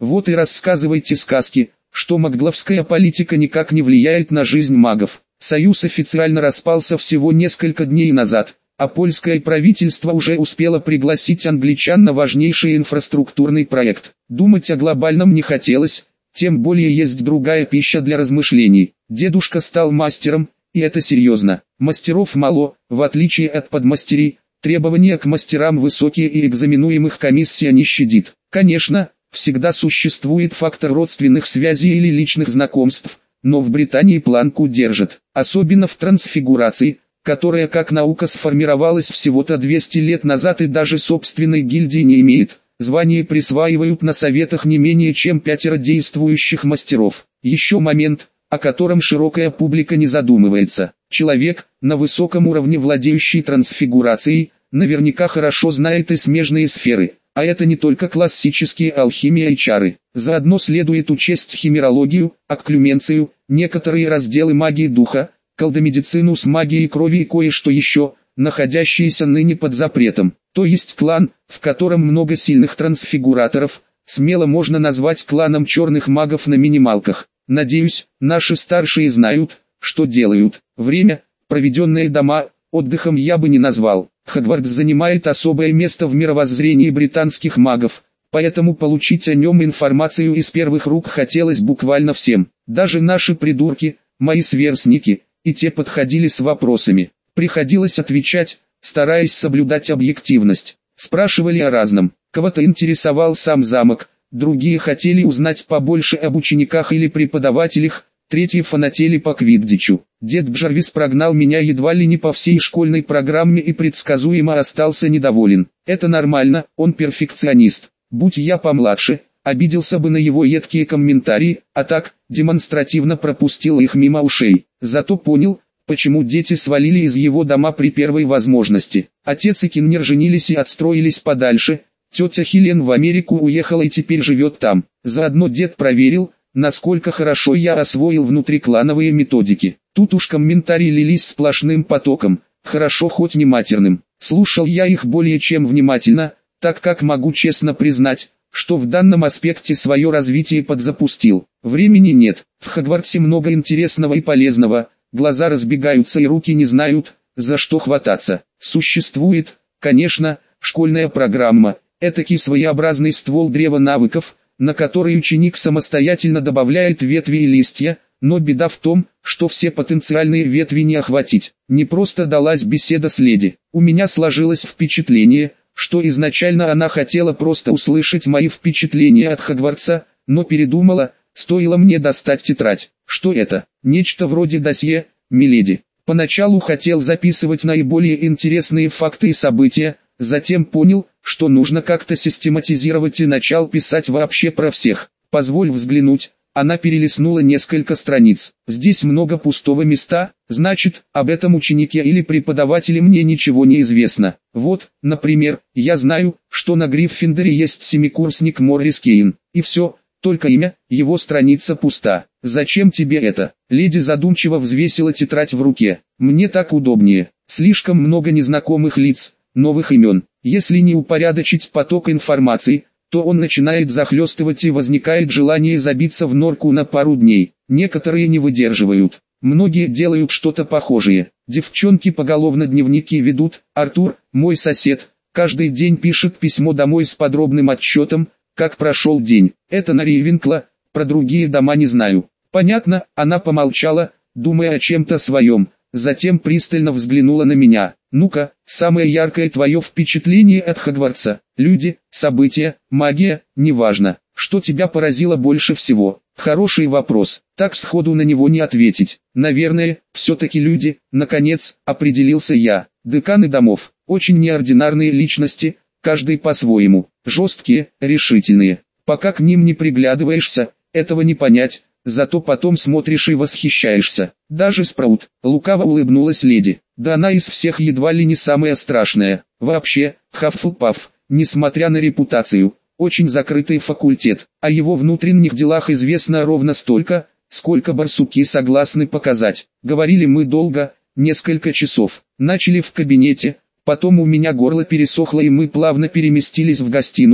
Вот и рассказывайте сказки, что магловская политика никак не влияет на жизнь магов. Союз официально распался всего несколько дней назад, а польское правительство уже успело пригласить англичан на важнейший инфраструктурный проект. Думать о глобальном не хотелось, тем более есть другая пища для размышлений. Дедушка стал мастером, и это серьезно. Мастеров мало, в отличие от подмастерий, требования к мастерам высокие и экзаменуемых комиссия не щадит. Конечно, всегда существует фактор родственных связей или личных знакомств, но в Британии планку держат, особенно в трансфигурации, которая как наука сформировалась всего-то 200 лет назад и даже собственной гильдии не имеет. Звание присваивают на советах не менее чем 5 действующих мастеров. Еще момент, о котором широкая публика не задумывается. Человек, на высоком уровне владеющий трансфигурацией, наверняка хорошо знает и смежные сферы. А это не только классические алхимия и чары. Заодно следует учесть химерологию, окклюменцию, некоторые разделы магии духа, колдомедицину с магией крови и кое-что еще, находящиеся ныне под запретом. То есть клан, в котором много сильных трансфигураторов, смело можно назвать кланом черных магов на минималках. Надеюсь, наши старшие знают, что делают. Время, проведенное дома, отдыхом я бы не назвал. Хогвартс занимает особое место в мировоззрении британских магов, поэтому получить о нем информацию из первых рук хотелось буквально всем. Даже наши придурки, мои сверстники, и те подходили с вопросами. Приходилось отвечать, стараясь соблюдать объективность. Спрашивали о разном. Кого-то интересовал сам замок, другие хотели узнать побольше об учениках или преподавателях, третьи фанатели по квиддичу. Дед Джарвис прогнал меня едва ли не по всей школьной программе и предсказуемо остался недоволен. Это нормально, он перфекционист. Будь я помладше, обиделся бы на его едкие комментарии, а так, демонстративно пропустил их мимо ушей. Зато понял, почему дети свалили из его дома при первой возможности. Отец и Киннер женились и отстроились подальше, тетя Хелен в Америку уехала и теперь живет там. Заодно дед проверил, насколько хорошо я освоил внутриклановые методики. Тут уж комментарии лились сплошным потоком, хорошо хоть не матерным. Слушал я их более чем внимательно, так как могу честно признать, что в данном аспекте свое развитие подзапустил. Времени нет, в Хогвартсе много интересного и полезного, глаза разбегаются и руки не знают, за что хвататься. Существует, конечно, школьная программа, этакий своеобразный ствол древа навыков, на который ученик самостоятельно добавляет ветви и листья, но беда в том, что все потенциальные ветви не охватить. Не просто далась беседа с леди. У меня сложилось впечатление, что изначально она хотела просто услышать мои впечатления от Хогвартса, но передумала, стоило мне достать тетрадь. Что это? Нечто вроде досье, миледи. Поначалу хотел записывать наиболее интересные факты и события, затем понял, что нужно как-то систематизировать и начал писать вообще про всех. Позволь взглянуть. Она перелистнула несколько страниц. Здесь много пустого места, значит, об этом ученике или преподавателе мне ничего не известно. Вот, например, я знаю, что на Гриффиндоре есть семикурсник Моррис Кейн. И все, только имя, его страница пуста. Зачем тебе это? Леди задумчиво взвесила тетрадь в руке. Мне так удобнее. Слишком много незнакомых лиц, новых имен. Если не упорядочить поток информации, то он начинает захлестывать и возникает желание забиться в норку на пару дней. Некоторые не выдерживают. Многие делают что-то похожее. Девчонки поголовно дневники ведут. Артур, мой сосед, каждый день пишет письмо домой с подробным отчетом, как прошел день. Это на Рейвенкла, про другие дома не знаю. Понятно, она помолчала, думая о чем-то своем. Затем пристально взглянула на меня. Ну-ка, самое яркое твое впечатление от Хогвартса. Люди, события, магия, неважно. Что тебя поразило больше всего? Хороший вопрос, так сходу на него не ответить. Наверное, все-таки люди, наконец, определился я. Деканы домов, очень неординарные личности, каждый по-своему. Жесткие, решительные. Пока к ним не приглядываешься, этого не понять. Зато потом смотришь и восхищаешься. Даже Спраут, лукаво улыбнулась леди. Да она из всех едва ли не самая страшная. Вообще, Хаффлпафф, несмотря на репутацию, очень закрытый факультет. О его внутренних делах известно ровно столько, сколько барсуки согласны показать. Говорили мы долго, несколько часов. Начали в кабинете, потом у меня горло пересохло и мы плавно переместились в гостиную,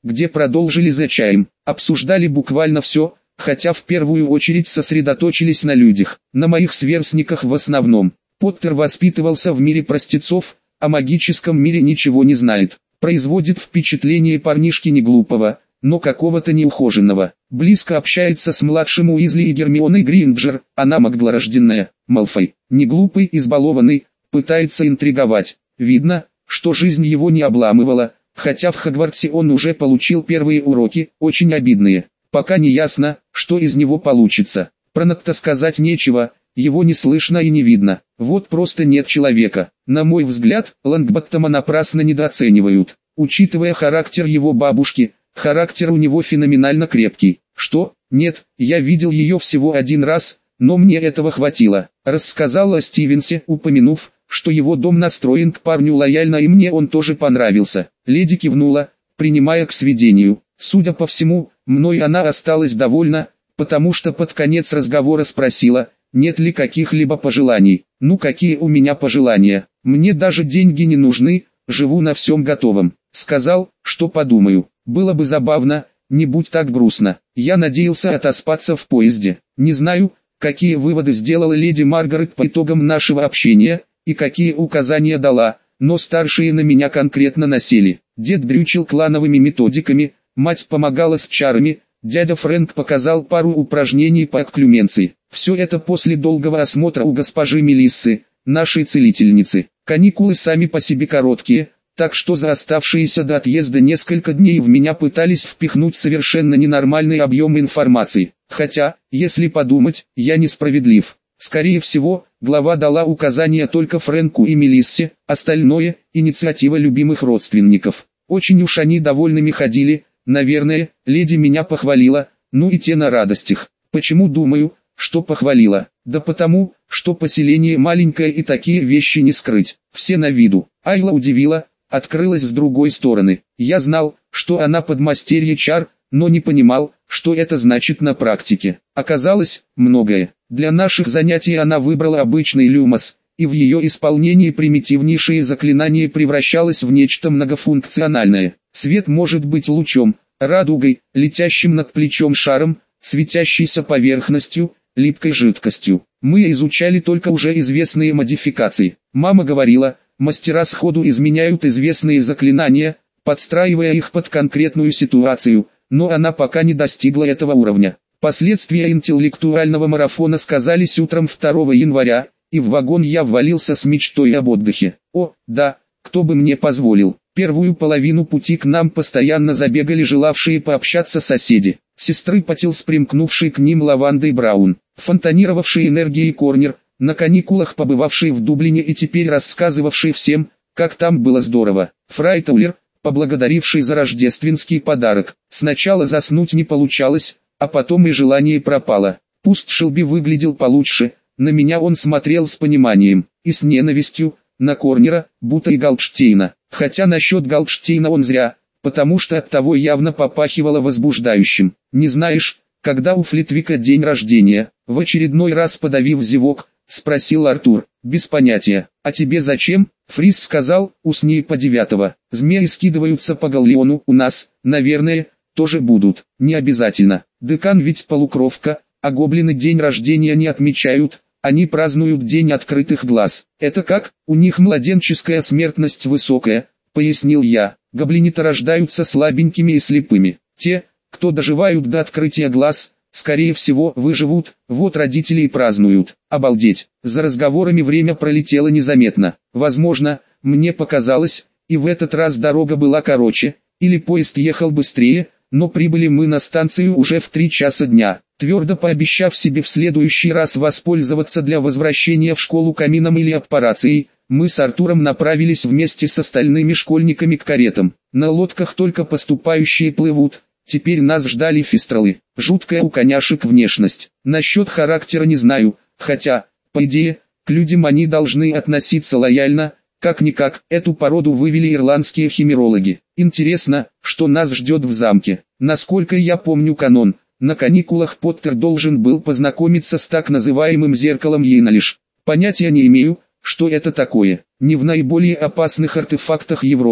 где продолжили за чаем. Обсуждали буквально все, хотя в первую очередь сосредоточились на людях, на моих сверстниках в основном. Поттер воспитывался в мире простецов, о магическом мире ничего не знает. Производит впечатление парнишки не глупого, но какого-то неухоженного. Близко общается с младшим Уизли и Гермионой Грейнджер, она маглорожденная. Малфой, не глупый, избалованный, пытается интриговать. Видно, что жизнь его не обламывала, хотя в Хогвартсе он уже получил первые уроки, очень обидные. Пока не ясно, что из него получится. Про Нокта сказать нечего, его не слышно и не видно. Вот просто нет человека. На мой взгляд, Лонгботтома напрасно недооценивают. Учитывая характер его бабушки, характер у него феноменально крепкий. Что? Нет, я видел ее всего один раз, но мне этого хватило. Рассказал о Стивенсе, упомянув, что его дом настроен к парню лояльно и мне он тоже понравился. Леди кивнула, принимая к сведению. Судя по всему, мной она осталась довольна, потому что под конец разговора спросила, нет ли каких-либо пожеланий. Ну какие у меня пожелания? Мне даже деньги не нужны, живу на всем готовом. Сказал, что подумаю. Было бы забавно, не будь так грустно. Я надеялся отоспаться в поезде. Не знаю, какие выводы сделала леди Маргарет по итогам нашего общения, и какие указания дала, но старшие на меня конкретно насели. Дед дрючил клановыми методиками, мать помогала с чарами, дядя Фрэнк показал пару упражнений по окклюменции. Все это после долгого осмотра у госпожи Мелиссы, нашей целительницы. Каникулы сами по себе короткие, так что за оставшиеся до отъезда несколько дней в меня пытались впихнуть совершенно ненормальный объем информации. Хотя, если подумать, я несправедлив. Скорее всего, глава дала указания только Фрэнку и Мелиссе, остальное – инициатива любимых родственников. Очень уж они довольными ходили, наверное, леди меня похвалила, ну и те на радостях. Почему думаю, что похвалила? Да потому, что поселение маленькое и такие вещи не скрыть. Все на виду. Айла удивила, открылась с другой стороны. Я знал, что она подмастерье чар, но не понимал, что это значит на практике. Оказалось, многое. Для наших занятий она выбрала обычный люмос, и в ее исполнении примитивнейшее заклинание превращалось в нечто многофункциональное. Свет может быть лучом, радугой, летящим над плечом шаром, светящейся поверхностью, липкой жидкостью. Мы изучали только уже известные модификации. Мама говорила, мастера сходу изменяют известные заклинания, подстраивая их под конкретную ситуацию, но она пока не достигла этого уровня. Последствия интеллектуального марафона сказались утром 2 января, и в вагон я ввалился с мечтой об отдыхе. О, да, кто бы мне позволил. Первую половину пути к нам постоянно забегали желавшие пообщаться соседи. Сестры Патилс, примкнувшие к ним Лавандой Браун, фонтанировавший энергией Корнер, на каникулах побывавший в Дублине и теперь рассказывавший всем, как там было здорово. Фрайтаулер, поблагодаривший за рождественский подарок. Сначала заснуть не получалось, а потом и желание пропало. Пусть Шелби выглядел получше, на меня он смотрел с пониманием и с ненавистью, на Корнера, Бута и Галдштейна. Хотя насчет Галдштейна он зря, потому что от того явно попахивало возбуждающим. Не знаешь, когда у Флитвика день рождения? В очередной раз подавив зевок, спросил Артур. Без понятия. А тебе зачем? Фриз сказал, усни по 9. Змеи скидываются по галлеону у нас, наверное, тоже будут. Не обязательно. Декан ведь полукровка, а гоблины день рождения не отмечают, они празднуют день открытых глаз. Это как? У них младенческая смертность высокая, пояснил я. Гоблины-то рождаются слабенькими и слепыми. Те, кто доживают до открытия глаз, скорее всего выживут, вот родители и празднуют. Обалдеть, за разговорами время пролетело незаметно. Возможно, мне показалось, и в этот раз дорога была короче, или поезд ехал быстрее, но прибыли мы на станцию уже в 3 часа дня. Твердо пообещав себе в следующий раз воспользоваться для возвращения в школу камином или аппарацией, мы с Артуром направились вместе с остальными школьниками к каретам. На лодках только поступающие плывут, теперь нас ждали фистралы. Жуткая у коняшек внешность. Насчет характера не знаю, хотя, по идее, к людям они должны относиться лояльно, как-никак, эту породу вывели ирландские химерологи. Интересно, что нас ждет в замке. Насколько я помню канон, на каникулах Поттер должен был познакомиться с так называемым зеркалом Йенналиш. Понятия не имею, что это такое. Не в наиболее опасных артефактах Европы,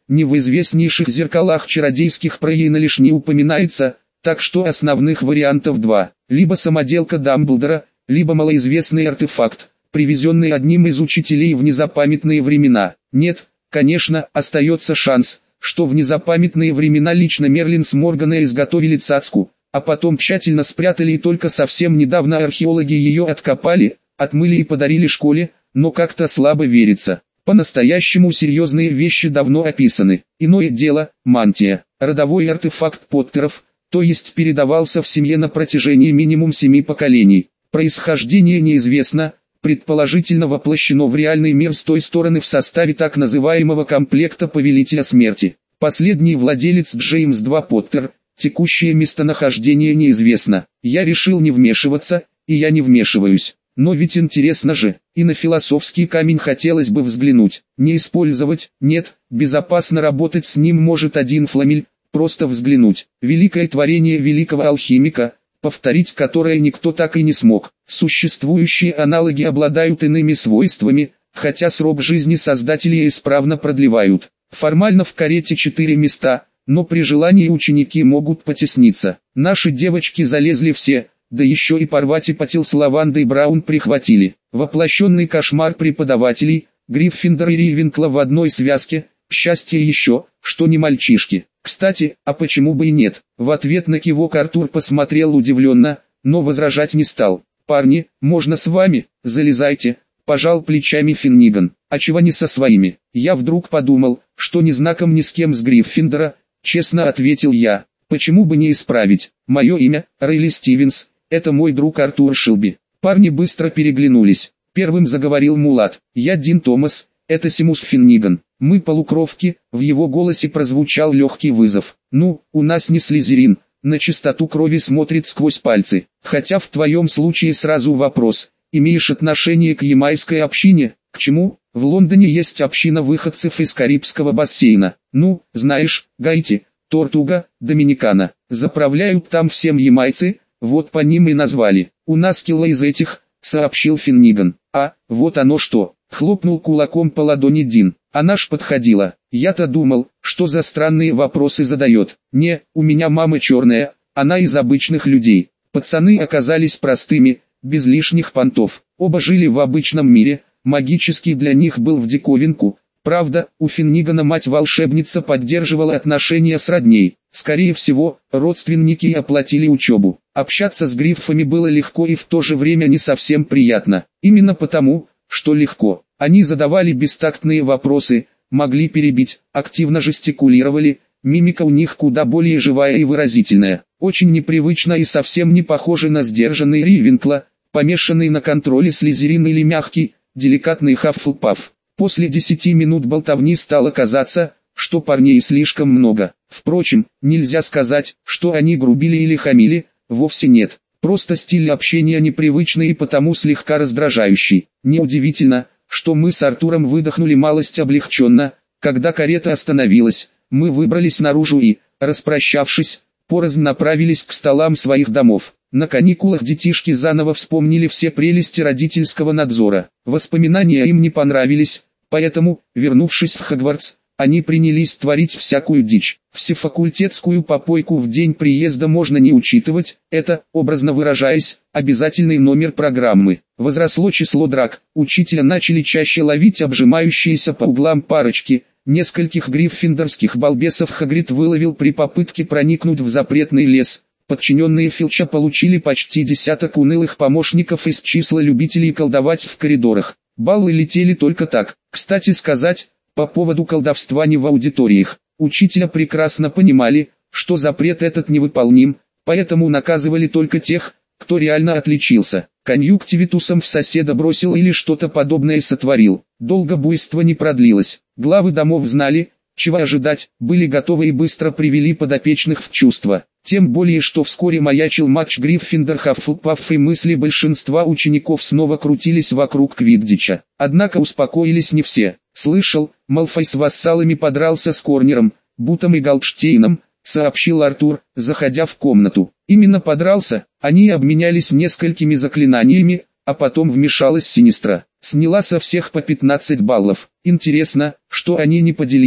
ни в известнейших зеркалах чародейских Проейна лишь не упоминается, так что основных вариантов два. Либо самоделка Дамблдора, либо малоизвестный артефакт, привезенный одним из учителей в незапамятные времена. Нет, конечно, остается шанс, что в незапамятные времена лично Мерлин с Морганой изготовили цацку, а потом тщательно спрятали и только совсем недавно археологи ее откопали, отмыли и подарили школе, но как-то слабо верится. По-настоящему серьезные вещи давно описаны. Иное дело – мантия, родовой артефакт Поттеров, то есть передавался в семье на протяжении минимум 7 поколений. Происхождение неизвестно, предположительно воплощено в реальный мир с той стороны в составе так называемого комплекта Повелителя Смерти. Последний владелец Джеймс 2 Поттер, текущее местонахождение неизвестно. Я решил не вмешиваться, и я не вмешиваюсь. Но ведь интересно же, и на философский камень хотелось бы взглянуть. Не использовать, нет, безопасно работать с ним может один Фламель, просто взглянуть. Великое творение великого алхимика, повторить которое никто так и не смог. Существующие аналоги обладают иными свойствами, хотя срок жизни создателей исправно продлевают. Формально в карете 4 места, но при желании ученики могут потесниться. Наши девочки залезли все, да еще и Парвати-Патил с Лавандой Браун прихватили. Воплощенный кошмар преподавателей, Гриффиндора и Ривенкла в одной связке, счастье еще, что не мальчишки. Кстати, а почему бы и нет? В ответ на кивок Артур посмотрел удивленно, но возражать не стал. «Парни, можно с вами? Залезайте», – пожал плечами Финниган. «А чего не со своими?» Я вдруг подумал, что ни знаком ни с кем с Гриффиндора, честно ответил я. «Почему бы не исправить? Мое имя – Рейли Стивенс, это мой друг Артур Шилби». Парни быстро переглянулись. Первым заговорил Мулат. «Я Дин Томас, это Симус Финниган. Мы полукровки», в его голосе прозвучал легкий вызов. «Ну, у нас не Слизерин, на чистоту крови смотрит сквозь пальцы. Хотя в твоем случае сразу вопрос, имеешь отношение к ямайской общине?» «К чему? В Лондоне есть община выходцев из Карибского бассейна. Ну, знаешь, Гайти, Тортуга, Доминикана. Заправляют там всем ямайцы, вот по ним и назвали. У нас кило из этих», сообщил Финниган. «А, вот оно что», хлопнул кулаком по ладони Дин. «Она ж подходила. Я-то думал, что за странные вопросы задает. Не, у меня мама черная, она из обычных людей». Пацаны оказались простыми, без лишних понтов. Оба жили в обычном мире, магический для них был в диковинку. Правда, у Финнигана мать-волшебница поддерживала отношения с родней. Скорее всего, родственники и оплатили учебу. Общаться с гриффами было легко и в то же время не совсем приятно. Именно потому, что легко. Они задавали бестактные вопросы, могли перебить, активно жестикулировали, мимика у них куда более живая и выразительная. Очень непривычно и совсем не похоже на сдержанный Ривенкла, помешанный на контроле Слизерин или мягкий, деликатный Хаффлпаф. После 10 минут болтовни стало казаться, что парней слишком много. Впрочем, нельзя сказать, что они грубили или хамили, вовсе нет. Просто стиль общения непривычный и потому слегка раздражающий. Неудивительно, что мы с Артуром выдохнули малость облегченно, когда карета остановилась. Мы выбрались наружу и, распрощавшись, порознь направились к столам своих домов. На каникулах детишки заново вспомнили все прелести родительского надзора. Воспоминания им не понравились, поэтому, вернувшись в Хогвартс, они принялись творить всякую дичь. Всефакультетскую попойку в день приезда можно не учитывать, это, образно выражаясь, обязательный номер программы. Возросло число драк, учителя начали чаще ловить обжимающиеся по углам парочки. Нескольких гриффиндорских балбесов Хагрид выловил при попытке проникнуть в запретный лес. Подчиненные Филча получили почти десяток унылых помощников из числа любителей колдовать в коридорах. Баллы летели только так. Кстати сказать, по поводу колдовства не в аудиториях. Учителя прекрасно понимали, что запрет этот невыполним, поэтому наказывали только тех, кто реально отличился. Конъюнктивитусом в соседа бросил или что-то подобное сотворил. Долго буйство не продлилось. Главы домов знали, чего ожидать, были готовы и быстро привели подопечных в чувство. Тем более, что вскоре маячил матч Гриффиндор-Хаффлпафф и мысли большинства учеников снова крутились вокруг Квиддича. Однако успокоились не все. «Слышал, Малфой с вассалами подрался с Корнером, Бутом и Галдштейном», сообщил Артур, заходя в комнату. «Именно подрался, они обменялись несколькими заклинаниями, а потом вмешалась Синистра. Сняла со всех по 15 баллов. Интересно, что они не поделили»,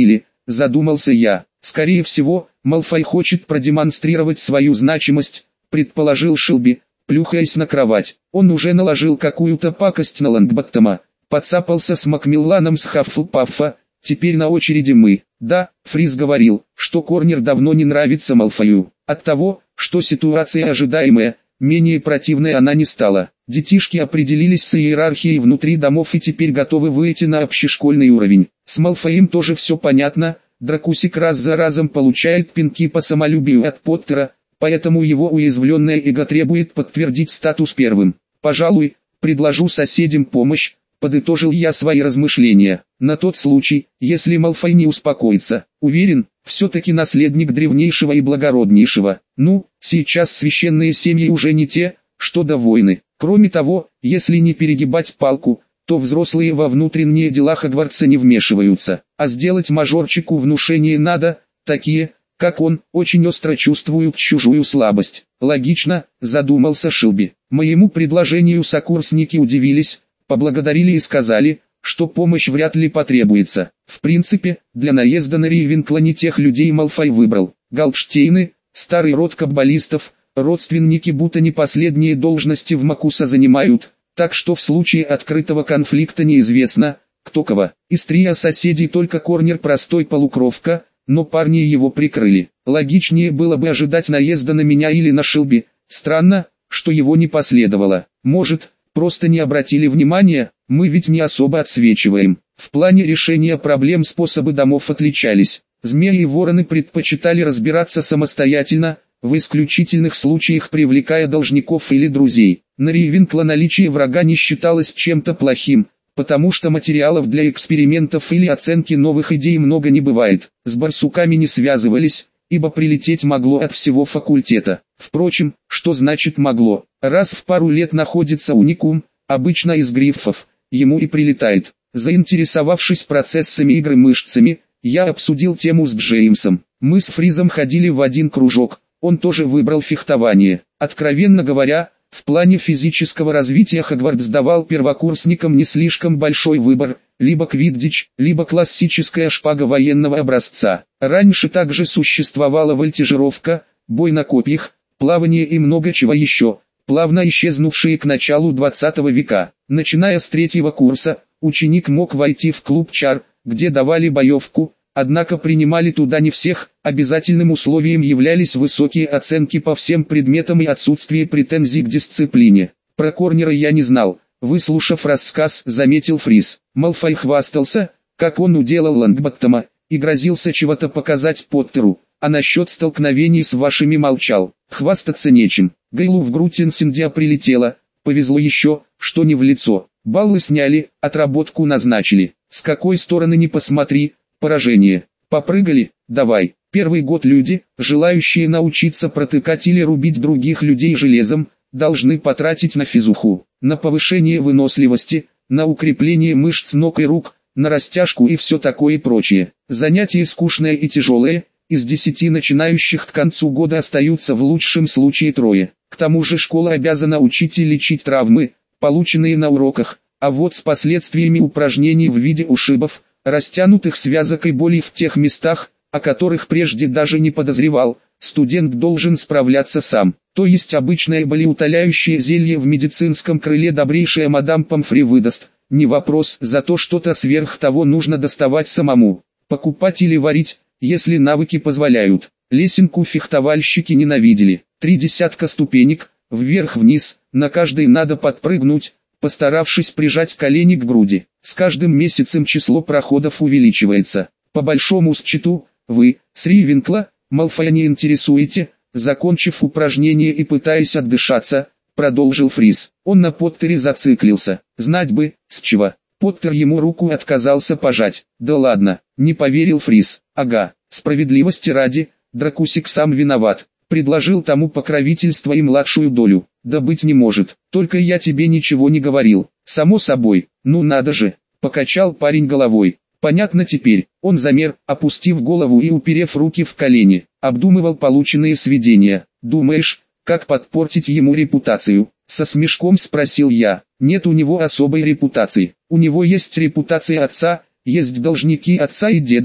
задумался я. Скорее всего, Малфой хочет продемонстрировать свою значимость, предположил Шелби, плюхаясь на кровать. Он уже наложил какую-то пакость на Лонгботтома, подцапался с Макмилланом с Хаффлпаффа, теперь на очереди мы. Да, Фриз говорил, что Корнер давно не нравится Малфою. От того, что ситуация ожидаемая, менее противной она не стала. Детишки определились с иерархией внутри домов и теперь готовы выйти на общешкольный уровень. С Малфоем тоже все понятно, Дракусик раз за разом получает пинки по самолюбию от Поттера, поэтому его уязвленное эго требует подтвердить статус первым. Пожалуй, предложу соседям помощь, подытожил я свои размышления, на тот случай, если Малфой не успокоится. Уверен, все-таки наследник древнейшего и благороднейшего. Ну, сейчас священные семьи уже не те, что до войны. Кроме того, если не перегибать палку, то взрослые во внутренние дела Хогвартса не вмешиваются, а сделать мажорчику внушение надо, такие, как он, очень остро чувствуют чужую слабость. Логично, задумался Шелби. Моему предложению сокурсники удивились, поблагодарили и сказали, что помощь вряд ли потребуется. В принципе, для наезда на Рейвенкла не тех людей Малфой выбрал. Галдштейны, старый род каббалистов, родственники будто не последние должности в Макуса занимают, так что в случае открытого конфликта неизвестно, кто кого. Из трио соседей только Корнер простой полукровка, но парни его прикрыли. Логичнее было бы ожидать наезда на меня или на Шелби. Странно, что его не последовало. Может, просто не обратили внимания, мы ведь не особо отсвечиваем. В плане решения проблем способы домов отличались. Змеи и вороны предпочитали разбираться самостоятельно, в исключительных случаях привлекая должников или друзей. На Рейвенкла наличие врага не считалось чем-то плохим, потому что материалов для экспериментов или оценки новых идей много не бывает. С барсуками не связывались, ибо прилететь могло от всего факультета. Впрочем, что значит могло? Раз в пару лет находится уникум, обычно из гриффов, ему и прилетает. Заинтересовавшись процессами игры мышцами, я обсудил тему с Джеймсом. Мы с Фризом ходили в один кружок, он тоже выбрал фехтование. Откровенно говоря, в плане физического развития Хогвартс давал первокурсникам не слишком большой выбор, либо квиддич, либо классическая шпага военного образца. Раньше также существовала вольтежировка, бой на копьях, плавание и много чего еще, плавно исчезнувшие к началу 20 века. Начиная с 3-го курса, ученик мог войти в клуб чар, где давали боевку, однако принимали туда не всех, обязательным условием являлись высокие оценки по всем предметам и отсутствие претензий к дисциплине. Про Корнера я не знал, выслушав рассказ, заметил Фриз. Малфой хвастался, как он уделал Лонгботтома, и грозился чего-то показать Поттеру, а насчет столкновений с вашими молчал. Хвастаться нечем. Гейлу в грудь инсендия прилетело, повезло еще, что не в лицо. Баллы сняли, отработку назначили. С какой стороны не посмотри, поражение. Попрыгали, давай. Первый год люди, желающие научиться протыкать или рубить других людей железом, должны потратить на физуху, на повышение выносливости, на укрепление мышц ног и рук, на растяжку и все такое прочее. Занятие скучное и тяжелое, из 10 начинающих к концу года остаются в лучшем случае 3. К тому же школа обязана учить и лечить травмы, полученные на уроках, а вот с последствиями упражнений в виде ушибов, растянутых связок и болей в тех местах, о которых прежде даже не подозревал, студент должен справляться сам. То есть обычное болеутоляющее зелье в медицинском крыле добрейшая мадам Помфри выдаст, не вопрос, зато что-то сверх того нужно доставать самому, покупать или варить, если навыки позволяют. Лесенку фехтовальщики ненавидели. 3 десятка ступенек, вверх-вниз, на каждой надо подпрыгнуть, постаравшись прижать колени к груди. С каждым месяцем число проходов увеличивается. По большому счету, вы, с Рейвенкла, Малфоя не интересуете. Закончив упражнение и пытаясь отдышаться, продолжил Фриз. Он на Поттере зациклился. Знать бы, с чего. Поттер ему руку отказался пожать. Да ладно, не поверил Фриз. Ага, справедливости ради, Дракусик сам виноват. Предложил тому покровительство и младшую долю. Да быть не может, только я тебе ничего не говорил. Само собой, ну надо же. Покачал парень головой. Понятно теперь. Он замер, опустив голову и уперев руки в колени. Обдумывал полученные сведения. Думаешь, как подпортить ему репутацию? Со смешком спросил я. Нет у него особой репутации. У него есть репутация отца, есть должники отца и деда,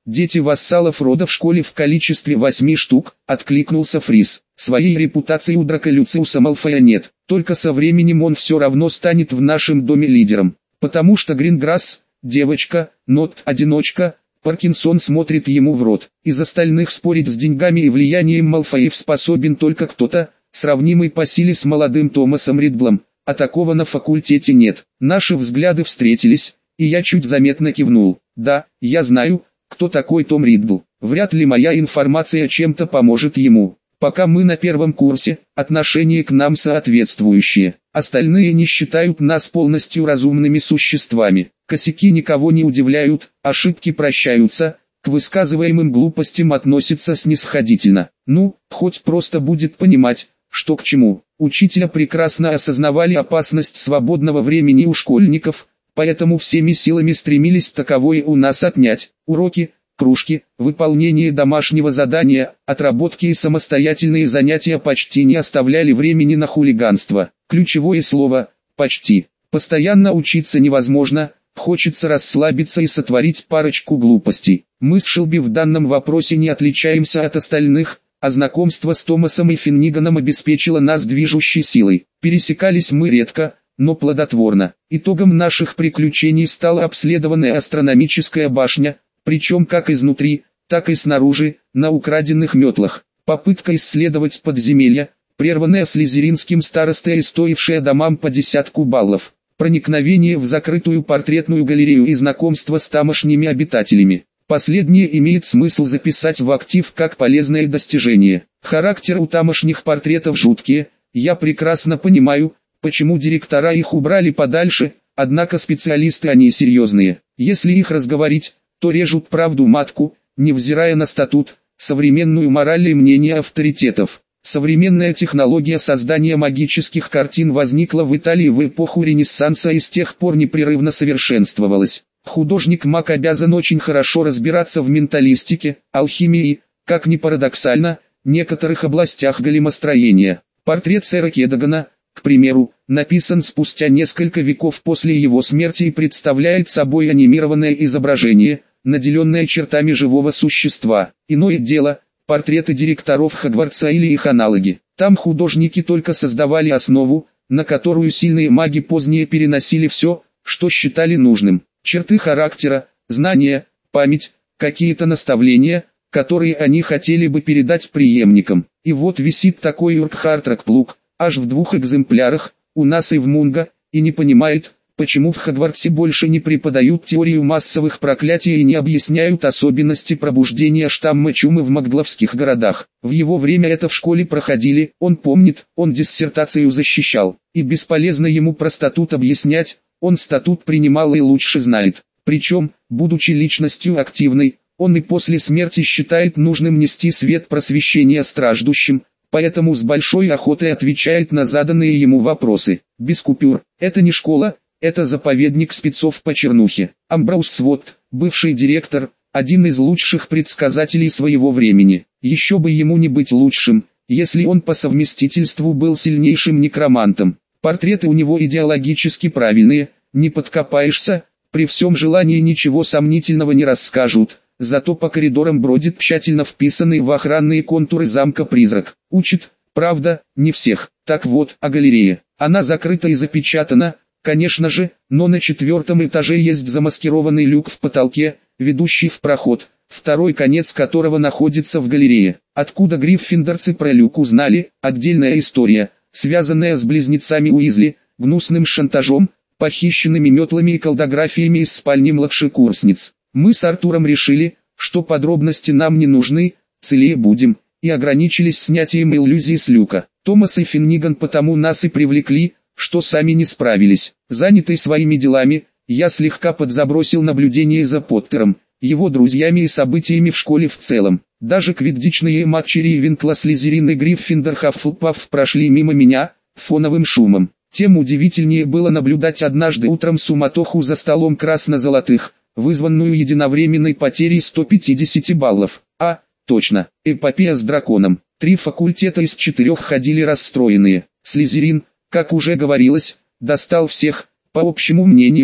Дети вассалов рода в школе в количестве 8 штук, откликнулся Фрис. Своей репутации у Драко Люциуса Малфоя нет, только со временем он все равно станет в нашем доме лидером. Потому что Гринграсс, девочка, Нот одиночка, Паркинсон смотрит ему в рот. Из остальных спорить с деньгами и влиянием Малфоев способен только кто-то, сравнимый по силе с молодым Томасом Риддлом, а такого на факультете нет. Наши взгляды встретились, и я чуть заметно кивнул. Да, я знаю, кто такой Том Риддл. Вряд ли моя информация чем-то поможет ему. Пока мы на первом курсе, отношение к нам соответствующее. Остальные не считают нас полностью разумными существами. Косяки никого не удивляют, ошибки прощаются, к высказываемым глупостям относятся снисходительно. Ну, хоть просто будет понимать, что к чему. Учителя прекрасно осознавали опасность свободного времени у школьников, поэтому всеми силами стремились таковое у нас отнять. Уроки, кружки, выполнение домашнего задания, отработки и самостоятельные занятия почти не оставляли времени на хулиганство. Ключевое слово «почти». Постоянно учиться невозможно, хочется расслабиться и сотворить парочку глупостей. Мы с Шелби в данном вопросе не отличаемся от остальных, а знакомство с Томасом и Финниганом обеспечило нас движущей силой. Пересекались мы редко, но плодотворно. Итогом наших приключений стала обследованная астрономическая башня, причем как изнутри, так и снаружи, на украденных метлах. Попытка исследовать подземелья, прерванная слизеринским старостой и стоившая домам по 10 баллов. Проникновение в закрытую портретную галерею и знакомство с тамошними обитателями. Последнее имеет смысл записать в актив как полезное достижение. Характер у тамошних портретов жуткие, я прекрасно понимаю, почему директора их убрали подальше, однако специалисты они серьезные. Если их разговорить, то режут правду матку, невзирая на статут, современную мораль и мнение авторитетов. Современная технология создания магических картин возникла в Италии в эпоху Ренессанса и с тех пор непрерывно совершенствовалась. Художник-маг обязан очень хорошо разбираться в менталистике, алхимии, как ни парадоксально, некоторых областях галимостроения. Портрет сэра Кедагана, к примеру, написан спустя несколько веков после его смерти и представляет собой анимированное изображение, наделенное чертами живого существа. Иное дело – портреты директоров Хогвартса или их аналоги. Там художники только создавали основу, на которую сильные маги позднее переносили все, что считали нужным. Черты характера, знания, память, какие-то наставления, которые они хотели бы передать преемникам. И вот висит такой Уркхард Ракплук, аж в 2 экземплярах, у нас и в Мунго, и не понимает, почему в Хогвартсе больше не преподают теорию массовых проклятий и не объясняют особенности пробуждения штамма чумы в магловских городах. В его время это в школе проходили, он помнит, он диссертацию защищал, и бесполезно ему про статут объяснять, он статут принимал и лучше знает. Причем, будучи личностью активной, он и после смерти считает нужным нести свет просвещения страждущим, поэтому с большой охотой отвечает на заданные ему вопросы. Без купюр. Это не школа, это заповедник спецов по чернухе. Амброуз Свот, бывший директор, один из лучших предсказателей своего времени. Еще бы ему не быть лучшим, если он по совместительству был сильнейшим некромантом. Портреты у него идеологически правильные, не подкопаешься, при всем желании ничего сомнительного не расскажут. Зато по коридорам бродит тщательно вписанный в охранные контуры замка призрак. Учит, правда, не всех. Так вот, о галерее. Она закрыта и запечатана, конечно же, но на 4-м этаже есть замаскированный люк в потолке, ведущий в проход, второй конец которого находится в галерее. Откуда гриффиндорцы про люк узнали, отдельная история, связанная с близнецами Уизли, гнусным шантажом, похищенными метлами и колдографиями из спальни младшекурсниц. Мы с Артуром решили, что подробности нам не нужны, целее будем, и ограничились снятием иллюзии с люка. Томас и Финниган потому нас и привлекли, что сами не справились. Занятый своими делами, я слегка подзабросил наблюдение за Поттером, его друзьями и событиями в школе в целом. Даже квиддичные матчи Рейвенкла, Слизерин и Гриффиндор Хаффлпафф прошли мимо меня, фоновым шумом. Тем удивительнее было наблюдать однажды утром суматоху за столом красно-золотых, вызванную единовременной потерей 150 баллов. А, точно, эпопея с драконом. 3 факультета из 4 ходили расстроенные. Слизерин, как уже говорилось, достал всех, по общему мнению,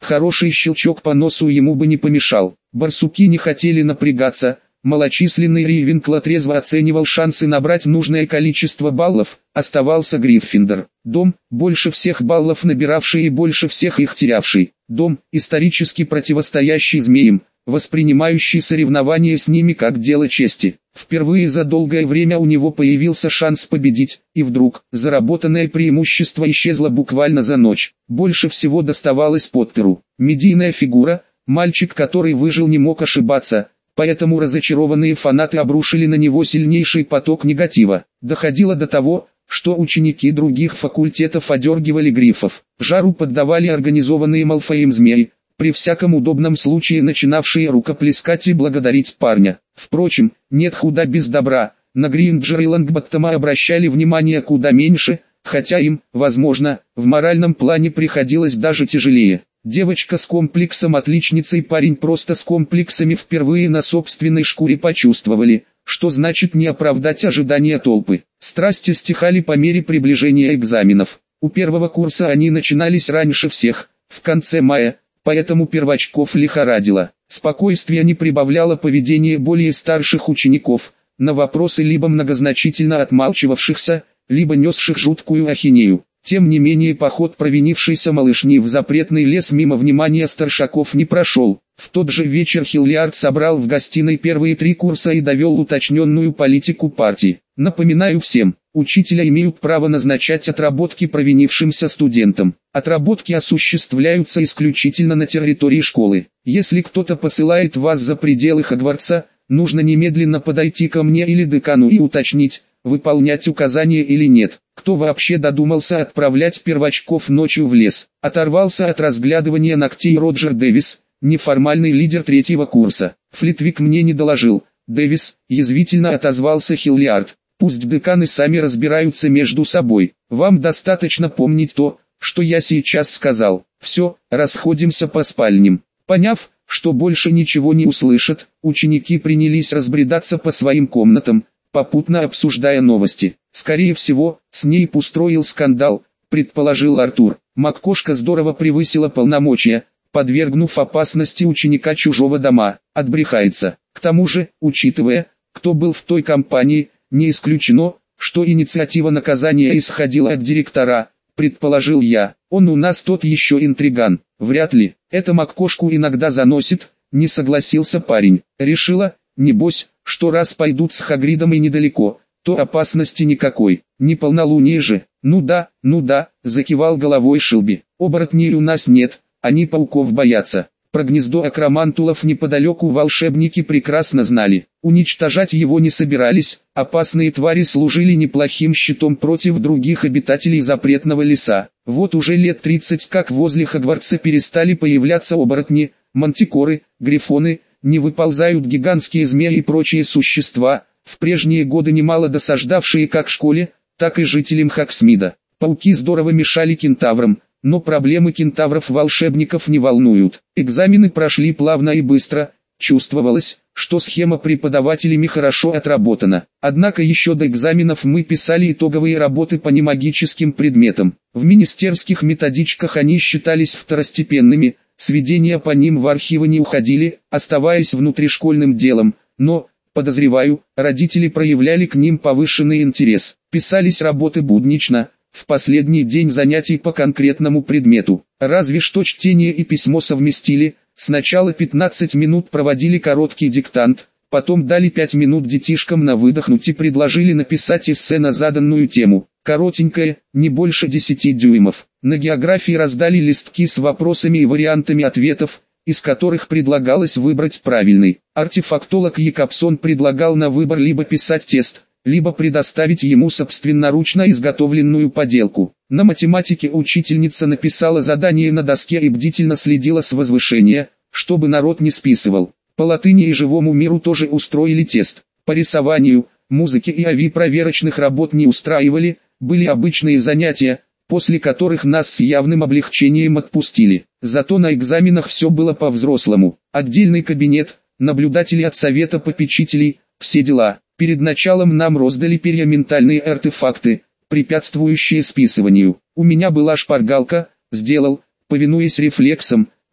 Хороший щелчок по носу ему бы не помешал. Барсуки не хотели напрягаться. Малочисленный Рейвенкло трезво оценивал шансы набрать нужное количество баллов. Оставался Гриффиндор. Дом, больше всех баллов набиравший и больше всех их терявший. Дом, исторически противостоящий змеям, воспринимающий соревнования с ними как дело чести. Впервые за долгое время у него появился шанс победить, и вдруг, заработанное преимущество исчезло буквально за ночь. Больше всего доставалось Поттеру. Медийная фигура, мальчик, который выжил, не мог ошибаться. Поэтому разочарованные фанаты обрушили на него сильнейший поток негатива. Доходило до того, что ученики других факультетов одергивали Гриффов. Жару поддавали организованные Малфоем змеи, при всяком удобном случае начинавшие рукоплескать и благодарить парня. Впрочем, нет худа без добра, на Гринджера и Лонгботтома обращали внимание куда меньше, хотя им, возможно, в моральном плане приходилось даже тяжелее. Девочка с комплексом отличницы и парень просто с комплексами впервые на собственной шкуре почувствовали, что значит не оправдать ожидания толпы. Страсти стихали по мере приближения экзаменов. У первого курса они начинались раньше всех, в конце мая, поэтому первачков лихорадило. Спокойствие не прибавляло поведение более старших учеников, на вопросы либо многозначительно отмалчивавшихся, либо несших жуткую ахинею. Тем не менее поход провинившейся малышни в запретный лес мимо внимания старшаков не прошел. В тот же вечер Хиллиард собрал в гостиной первые 3 курса и довел уточненную политику партии. Напоминаю всем, учителя имеют право назначать отработки провинившимся студентам. Отработки осуществляются исключительно на территории школы. Если кто-то посылает вас за пределы Хогвартса, нужно немедленно подойти ко мне или декану и уточнить, выполнять указания или нет. Кто вообще додумался отправлять первачков ночью в лес? Оторвался от разглядывания ногтей Роджер Дэвис, неформальный лидер 3-го курса. Флитвик мне не доложил. Дэвис, язвительно отозвался Хиллиард. Пусть деканы сами разбираются между собой. Вам достаточно помнить то, что я сейчас сказал. Все, расходимся по спальням. Поняв, что больше ничего не услышат, ученики принялись разбредаться по своим комнатам, попутно обсуждая новости. Скорее всего, Снейп устроил скандал, предположил Артур. МакКошка здорово превысила полномочия, подвергнув опасности ученика чужого дома. Отбрехается. К тому же, учитывая, кто был в той компании, не исключено, что инициатива наказания исходила от директора, предположил я. Он у нас тот еще интриган. Вряд ли. Это МакКошку иногда заносит, не согласился парень. Решила, небось, что раз пойдут с Хагридом и недалеко, то опасности никакой. Не полнолуние же. Ну да, закивал головой Шилби. Оборотней у нас нет, они пауков боятся. Про гнездо акромантулов неподалеку волшебники прекрасно знали. Уничтожать его не собирались, опасные твари служили неплохим щитом против других обитателей запретного леса. Вот уже лет 30 как возле Хогвартса перестали появляться оборотни, мантикоры, грифоны, не выползают гигантские змеи и прочие существа, в прежние годы немало досаждавшие как школе, так и жителям Хоксмида. Пауки здорово мешали кентаврам, но проблемы кентавров-волшебников не волнуют. Экзамены прошли плавно и быстро, чувствовалось, что схема преподавателями хорошо отработана. Однако еще до экзаменов мы писали итоговые работы по немагическим предметам. В министерских методичках они считались второстепенными, сведения по ним в архивы не уходили, оставаясь внутришкольным делом, но, подозреваю, родители проявляли к ним повышенный интерес. Писались работы буднично, в последний день занятий по конкретному предмету. Разве что чтение и письмо совместили, сначала 15 минут проводили короткий диктант, потом дали 5 минут детишкам на выдохнуть и предложили написать эссе на заданную тему. Коротенькое, не больше 10 дюймов. На географии раздали листки с вопросами и вариантами ответов, из которых предлагалось выбрать правильный. Артефактолог Якобсон предлагал на выбор либо писать тест, либо предоставить ему собственноручно изготовленную поделку. На математике учительница написала задание на доске и бдительно следила с возвышения, чтобы народ не списывал. По латыни и живому миру тоже устроили тест. По рисованию, музыке и АВИ проверочных работ не устраивали, были обычные занятия, после которых нас с явным облегчением отпустили. Зато на экзаменах все было по-взрослому. Отдельный кабинет, наблюдатели от совета попечителей, все дела. Перед началом нам роздали перья-ментальные артефакты, препятствующие списыванию. У меня была шпаргалка, сделал, повинуясь рефлексам,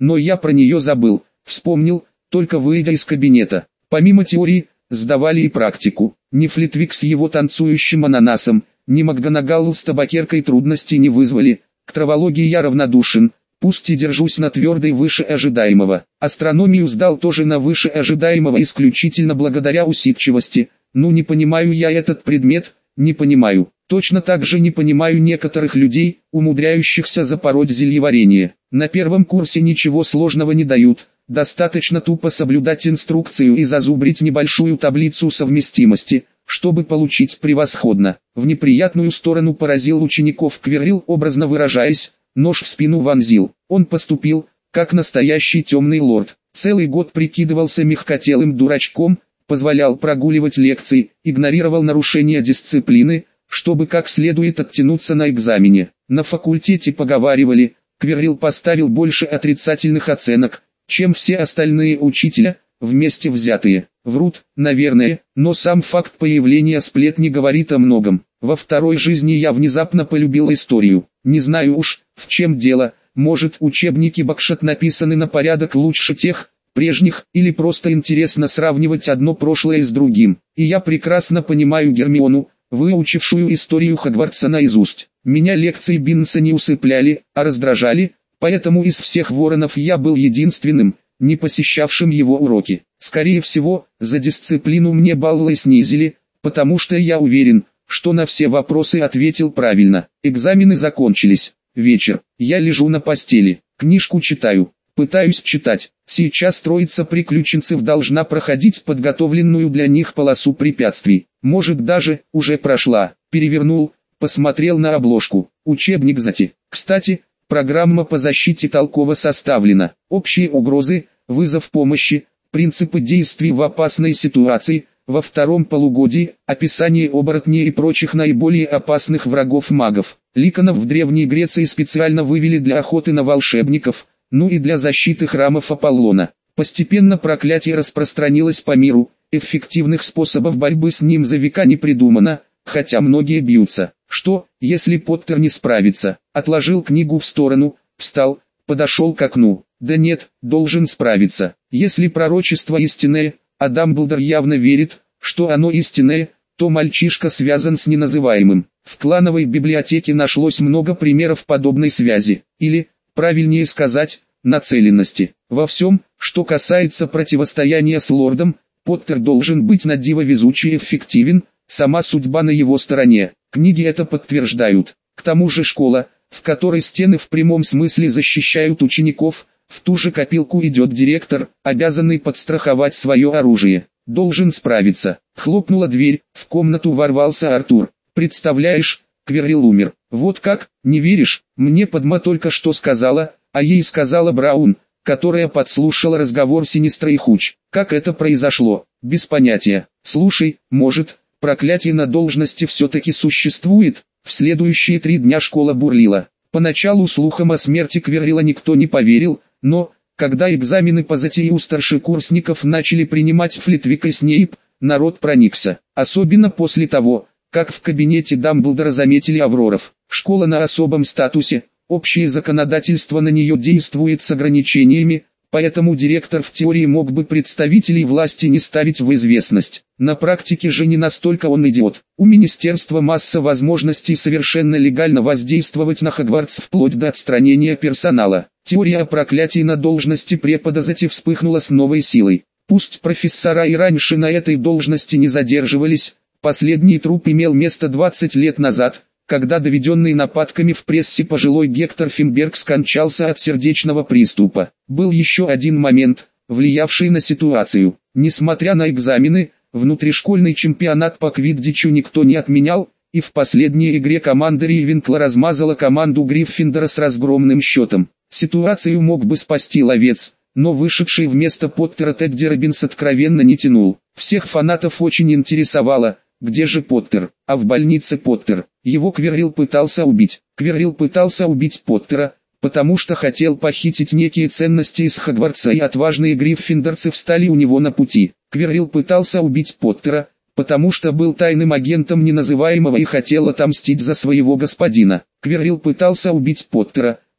но я про нее забыл, вспомнил, только выйдя из кабинета. Помимо теории, сдавали и практику. Ни Флитвик с его танцующим ананасом, ни МакГонагалл с табакеркой трудностей не вызвали. К травологии я равнодушен, пусть и держусь на твердой выше ожидаемого. Астрономию сдал тоже на выше ожидаемого исключительно благодаря усидчивости. Ну не понимаю я этот предмет, не понимаю. Точно так же не понимаю некоторых людей, умудряющихся запороть зельеварение. На первом курсе ничего сложного не дают. Достаточно тупо соблюдать инструкцию и зазубрить небольшую таблицу совместимости, чтобы получить превосходно. В неприятную сторону поразил учеников Квиррилл, образно выражаясь, нож в спину вонзил. Он поступил, как настоящий темный лорд. Целый год прикидывался мягкотелым дурачком, позволял прогуливать лекции, игнорировал нарушения дисциплины, чтобы как следует оттянуться на экзамене. На факультете поговаривали, Квиррилл поставил больше отрицательных оценок, чем все остальные учителя, вместе взятые. Врут, наверное, но сам факт появления сплетни говорит о многом. Во второй жизни я внезапно полюбил историю. Не знаю уж, в чем дело, может учебники Бакшат написаны на порядок лучше тех, прежних, или просто интересно сравнивать одно прошлое с другим. И я прекрасно понимаю Гермиону, выучившую историю Хогвартса наизусть. Меня лекции Биннса не усыпляли, а раздражали, поэтому из всех воронов я был единственным, не посещавшим его уроки. Скорее всего, за дисциплину мне баллы снизили, потому что я уверен, что на все вопросы ответил правильно. Экзамены закончились. Вечер. Я лежу на постели, книжку читаю. Пытаюсь читать. Сейчас троица приключенцев должна проходить подготовленную для них полосу препятствий. Может даже, уже прошла. Перевернул, посмотрел на обложку. Учебник ЗАТИ. Кстати, программа по защите толково составлена. Общие угрозы, вызов помощи, принципы действий в опасной ситуации. Во втором полугодии, описание оборотней и прочих наиболее опасных врагов магов. Ликанов в Древней Греции специально вывели для охоты на волшебников, ну и для защиты храмов Аполлона. Постепенно проклятие распространилось по миру, эффективных способов борьбы с ним за века не придумано, хотя многие бьются. Что, если Поттер не справится? Отложил книгу в сторону, встал, подошел к окну. Да нет, должен справиться. Если пророчество истинное, а Дамблдор явно верит, что оно истинное, то мальчишка связан с неназываемым. В клановой библиотеке нашлось много примеров подобной связи, или, правильнее сказать, нацеленности. Во всем, что касается противостояния с лордом, Поттер должен быть на диво везучий и эффективен, сама судьба на его стороне. Книги это подтверждают. К тому же школа, в которой стены в прямом смысле защищают учеников, в ту же копилку идет директор, обязанный подстраховать свое оружие. Должен справиться. Хлопнула дверь, в комнату ворвался Артур. Представляешь, Квиррилл умер. Вот как, не веришь? Мне Падма только что сказала, а ей сказала Браун, которая подслушала разговор Синистра и Хуч. Как это произошло? Без понятия. Слушай, может, проклятие на должности все-таки существует? В следующие 3 дня школа бурлила. Поначалу слухам о смерти Квиррилла никто не поверил, но, когда экзамены по ЗАТИ у старшекурсников начали принимать Флитвик и Снейп, народ проникся. Особенно после того, как в кабинете Дамблдора заметили Авроров. Школа на особом статусе, общее законодательство на нее действует с ограничениями, поэтому директор в теории мог бы представителей власти не ставить в известность. На практике же не настолько он идиот. У министерства масса возможностей совершенно легально воздействовать на Хогвартс вплоть до отстранения персонала. Теория о проклятии на должности препода ЗАТИ вспыхнула с новой силой. Пусть профессора и раньше на этой должности не задерживались, последний труп имел место 20 лет назад, когда доведенный нападками в прессе пожилой Гектор Финберг скончался от сердечного приступа. Был еще один момент, влиявший на ситуацию. Несмотря на экзамены, внутришкольный чемпионат по квиддичу никто не отменял, и в последней игре команда Рейвенкла размазала команду Гриффиндора с разгромным счетом. Ситуацию мог бы спасти ловец, но вышедший вместо Поттера Тедди Роббинс откровенно не тянул. Всех фанатов очень интересовало, где же Поттер, а в больнице Поттер. Его Квиррилл пытался убить. Квиррилл пытался убить Поттера, потому что хотел похитить некие ценности из Хогвартса, и отважные гриффиндорцы встали у него на пути. Квиррилл пытался убить Поттера, потому что был тайным агентом неназываемого и хотел отомстить за своего господина. Квиррилл пытался убить Поттера,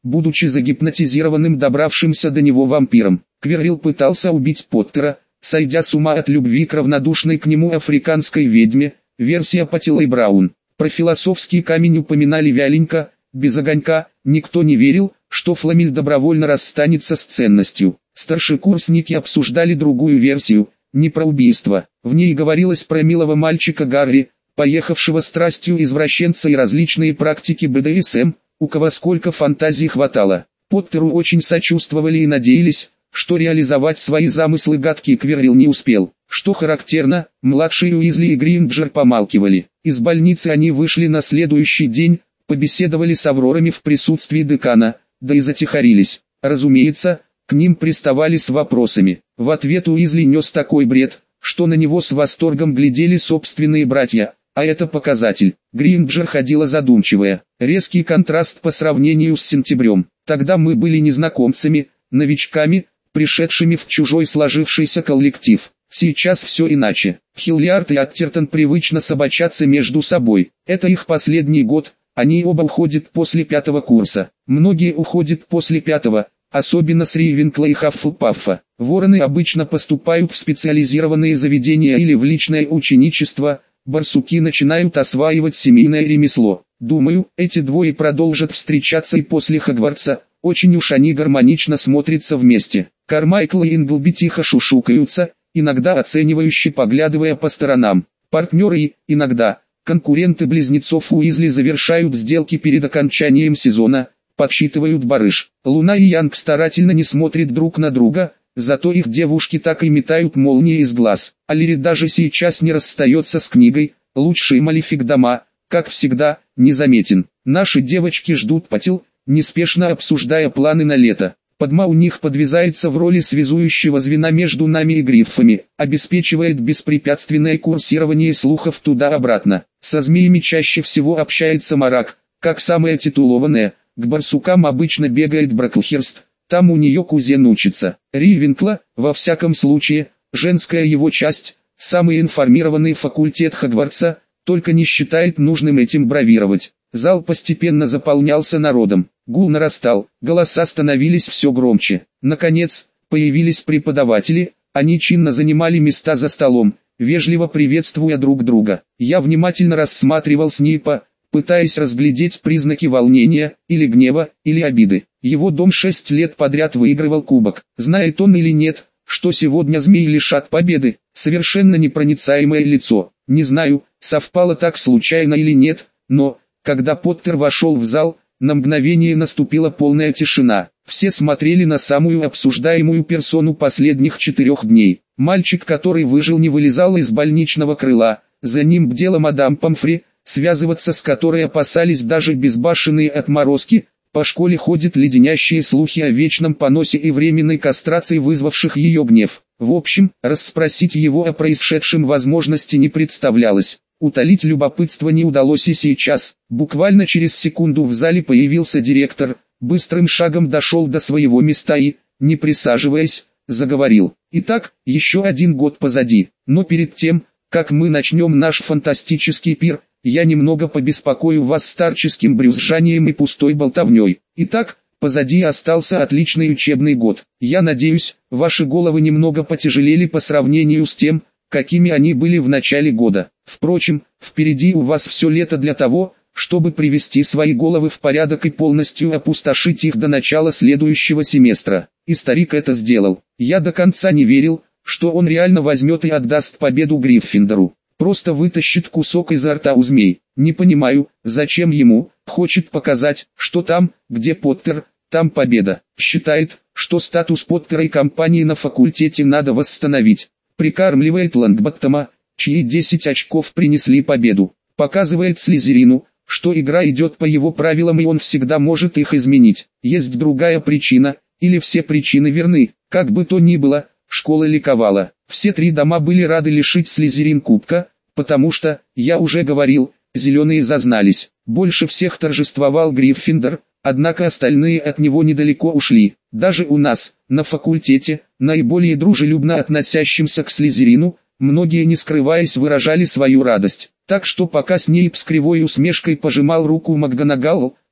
будучи загипнотизированным добравшимся до него вампиром. Квиррелл пытался убить Поттера, сойдя с ума от любви к равнодушной к нему африканской ведьме, версия Паттила и Браун. Про философский камень упоминали вяленько, без огонька, никто не верил, что Фламель добровольно расстанется с ценностью. Старшекурсники обсуждали другую версию, не про убийство. В ней говорилось про милого мальчика Гарри, поехавшего страстью извращенца и различные практики БДСМ, у кого сколько фантазий хватало. Поттеру очень сочувствовали и надеялись, что реализовать свои замыслы гадкий Квиррелл не успел. Что характерно, младшие Уизли и Гринджер помалкивали. Из больницы они вышли на следующий день, побеседовали с Аврорами в присутствии декана, да и затихарились. Разумеется, к ним приставали с вопросами. В ответ Уизли нес такой бред, что на него с восторгом глядели собственные братья, а это показатель. Гринджер ходила задумчивая. Резкий контраст по сравнению с сентябрем. Тогда мы были незнакомцами, новичками, пришедшими в чужой сложившийся коллектив. Сейчас все иначе. Хиллиард и Аттертон привычно собачатся между собой. Это их последний год, они оба уходят после 5-го курса. Многие уходят после 5-го, особенно с Рейвенкла и Хаффлпаффа. Вороны обычно поступают в специализированные заведения или в личное ученичество, барсуки начинают осваивать семейное ремесло. Думаю, эти двое продолжат встречаться и после Хогвартса, очень уж они гармонично смотрятся вместе. Кармайкл и Инглби тихо шушукаются, иногда оценивающе поглядывая по сторонам. Партнеры и, иногда, конкуренты близнецов Уизли завершают сделки перед окончанием сезона, подсчитывают барыш. Луна и Янг старательно не смотрят друг на друга, зато их девушки так и метают молнии из глаз. Алири даже сейчас не расстается с книгой, лучший малефик дома, как всегда, незаметен. Наши девочки ждут Паттил, неспешно обсуждая планы на лето. Падма у них подвязается в роли связующего звена между нами и Гриффами, обеспечивает беспрепятственное курсирование слухов туда-обратно. Со змеями чаще всего общается Марак, как самая титулованная, к барсукам обычно бегает Браклхерст, там у нее кузен учится. Рейвенкла, во всяком случае, женская его часть, самый информированный факультет Хогвартса, только не считает нужным этим бравировать. Зал постепенно заполнялся народом, гул нарастал, голоса становились все громче. Наконец, появились преподаватели, они чинно занимали места за столом, вежливо приветствуя друг друга. Я внимательно рассматривал Снейпа, пытаясь разглядеть признаки волнения, или гнева, или обиды. Его дом 6 лет подряд выигрывал кубок. Знает он или нет, что сегодня змеи лишат победы? Совершенно непроницаемое лицо. Не знаю, совпало так случайно или нет, но, когда Поттер вошел в зал, на мгновение наступила полная тишина. Все смотрели на самую обсуждаемую персону последних 4 дней. Мальчик, который выжил, не вылезал из больничного крыла, за ним бдела мадам Помфри, связываться с которой опасались даже безбашенные отморозки. По школе ходят леденящие слухи о вечном поносе и временной кастрации, вызвавших ее гнев. В общем, расспросить его о происшедшем возможности не представлялось. Утолить любопытство не удалось и сейчас. Буквально через секунду в зале появился директор, быстрым шагом дошел до своего места и, не присаживаясь, заговорил. Итак, еще 1 год позади, но перед тем, как мы начнем наш фантастический пир, я немного побеспокою вас старческим брюзжанием и пустой болтовней. Итак, позади остался отличный учебный год. Я надеюсь, ваши головы немного потяжелели по сравнению с тем, какими они были в начале года. Впрочем, впереди у вас все лето для того, чтобы привести свои головы в порядок и полностью опустошить их до начала следующего семестра. И старик это сделал. Я до конца не верил, что он реально возьмет и отдаст победу Гриффиндору. Просто вытащит кусок изо рта у змей. Не понимаю, зачем ему, хочет показать, что там, где Поттер, там победа. Считает, что статус Поттера и компании на факультете надо восстановить. Прикармливает Лонгботтома, чьи 10 очков принесли победу. Показывает Слизерину, что игра идет по его правилам и он всегда может их изменить. Есть другая причина, или все причины верны. Как бы то ни было, школа ликовала. Все 3 дома были рады лишить Слизерин кубка, потому что, я уже говорил, зеленые зазнались. Больше всех торжествовал Гриффиндор, однако остальные от него недалеко ушли. Даже у нас, на факультете, наиболее дружелюбно относящимся к Слизерину, многие не скрываясь выражали свою радость. Так что пока Снейп с кривой усмешкой пожимал руку МакГонагал,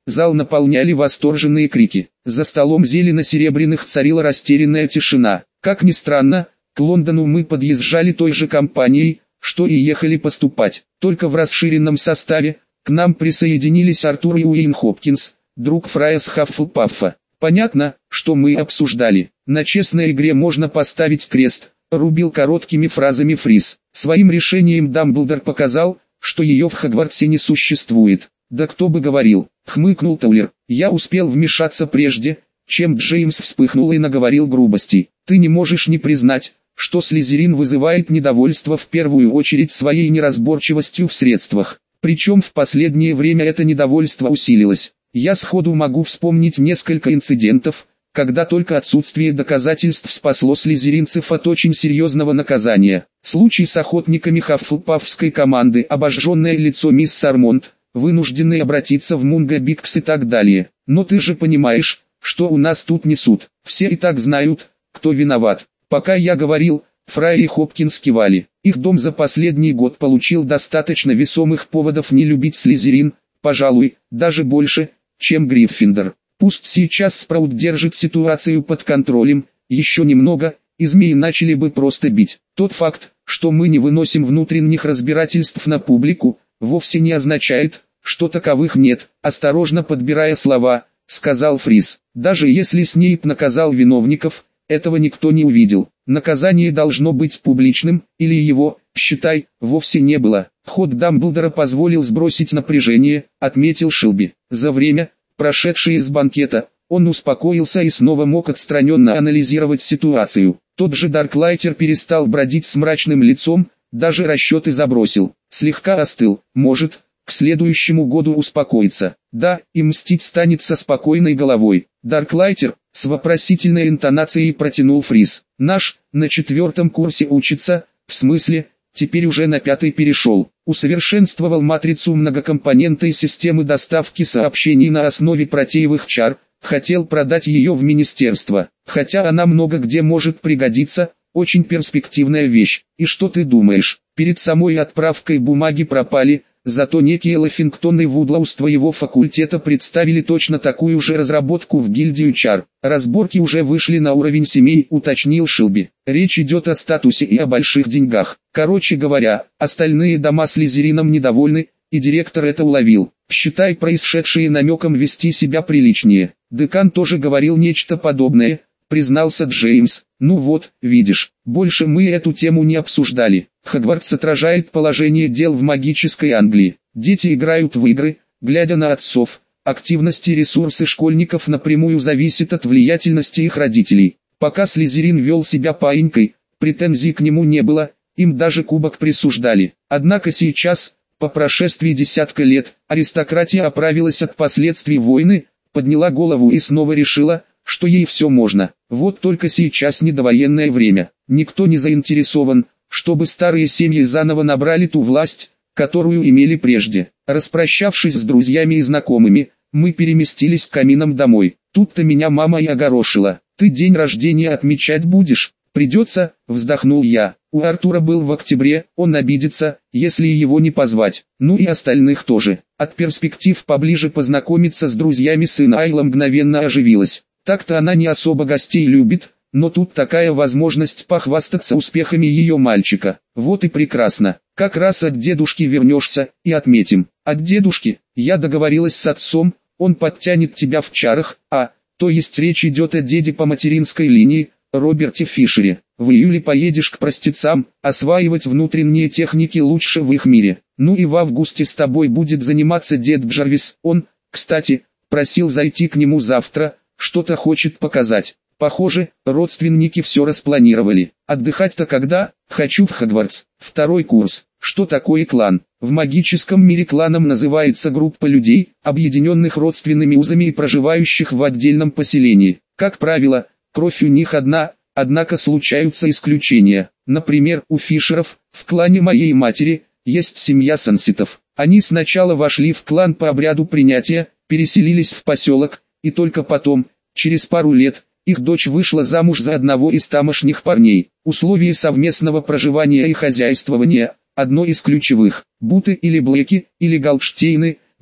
зал наполняли восторженные крики. За столом зелено-серебряных царила растерянная тишина. Как ни странно, к Лондону мы подъезжали той же компанией, что и ехали поступать. Только в расширенном составе к нам присоединились Артур и Уэйн Хопкинс, друг Фрая с Хаффлпаффа. Понятно, что мы обсуждали. На честной игре можно поставить крест, рубил короткими фразами Фриз. Своим решением Дамблдор показал, что ее в Хогвартсе не существует. Да кто бы говорил, хмыкнул Таулер. Я успел вмешаться прежде, чем Джеймс вспыхнул и наговорил грубостей. Ты не можешь не признать, что Слизерин вызывает недовольство в первую очередь своей неразборчивостью в средствах. Причем в последнее время это недовольство усилилось. Я сходу могу вспомнить несколько инцидентов, когда только отсутствие доказательств спасло слизеринцев от очень серьезного наказания. Случай с охотниками Хаффлпаффской команды, обожженное лицо мисс Сармонт, вынужденный обратиться в Мунго Бикс и так далее. Но ты же понимаешь, что у нас тут не суд. Все и так знают, кто виноват. Пока я говорил, Фрай и Хопкинс кивали. Их дом за последний год получил достаточно весомых поводов не любить Слизерин, пожалуй, даже больше, чем Гриффиндор. Пусть сейчас Спраут держит ситуацию под контролем, еще немного, и змеи начали бы просто бить. Тот факт, что мы не выносим внутренних разбирательств на публику, вовсе не означает, что таковых нет. Осторожно подбирая слова, сказал Фриз. Даже если Снейп наказал виновников, этого никто не увидел. Наказание должно быть публичным, или его, считай, вовсе не было. Ход Дамблдора позволил сбросить напряжение, отметил Шилби. За время, прошедшее с банкета, он успокоился и снова мог отстраненно анализировать ситуацию. Тот же Дарклайтер перестал бродить с мрачным лицом, даже расчеты забросил. Слегка остыл, может, к следующему году успокоится. Да, и мстить станет со спокойной головой. Дарклайтер, с вопросительной интонацией протянул Фриз. Наш, на 4-м курсе учится, в смысле, теперь уже на 5-й перешел. Усовершенствовал матрицу многокомпонентной системы доставки сообщений на основе протеевых чар, хотел продать ее в министерство. Хотя она много где может пригодиться, очень перспективная вещь. И что ты думаешь, перед самой отправкой бумаги пропали, зато некие Лаффингтон и Вудлоу с твоего факультета представили точно такую же разработку в гильдию чар. Разборки уже вышли на уровень семей, уточнил Шилби. Речь идет о статусе и о больших деньгах. Короче говоря, остальные дома Слизерином недовольны, и директор это уловил. Считай происшедшее намеком вести себя приличнее. Декан тоже говорил нечто подобное, признался Джеймс. Ну вот, видишь, больше мы эту тему не обсуждали. Хогвартс отражает положение дел в магической Англии. Дети играют в игры, глядя на отцов. Активность и ресурсы школьников напрямую зависят от влиятельности их родителей. Пока Слизерин вел себя паинькой, претензий к нему не было, им даже кубок присуждали. Однако сейчас, по прошествии десятка лет, аристократия оправилась от последствий войны, подняла голову и снова решила, что ей все можно. Вот только сейчас не довоенное время. Никто не заинтересован, чтобы старые семьи заново набрали ту власть, которую имели прежде. Распрощавшись с друзьями и знакомыми, мы переместились к каминам домой. Тут-то меня мама и огорошила. «Ты день рождения отмечать будешь?» «Придется», вздохнул я. У Артура был в октябре, он обидится, если его не позвать. Ну и остальных тоже. От перспектив поближе познакомиться с друзьями сына Айла мгновенно оживилась. Так-то она не особо гостей любит, но тут такая возможность похвастаться успехами ее мальчика. Вот и прекрасно. Как раз от дедушки вернешься, и отметим. От дедушки, я договорилась с отцом, он подтянет тебя в чарах, то есть речь идет о деде по материнской линии, Роберте Фишере. В июле поедешь к простецам, осваивать внутренние техники лучше в их мире. Ну и в августе с тобой будет заниматься дед Джарвис. Он, кстати, просил зайти к нему завтра, что-то хочет показать. Похоже, родственники все распланировали. Отдыхать-то когда? Хочу в Хогвартс. 2-й курс. Что такое клан? В магическом мире кланом называется группа людей, объединенных родственными узами и проживающих в отдельном поселении. Как правило, кровь у них одна, однако случаются исключения. Например, у Фишеров, в клане моей матери, есть семья Санситов. Они сначала вошли в клан по обряду принятия, переселились в поселок, и только потом, через пару лет, их дочь вышла замуж за одного из тамошних парней. Условия совместного проживания и хозяйствования – одно из ключевых. Буты или Блэки, или Голдштейны,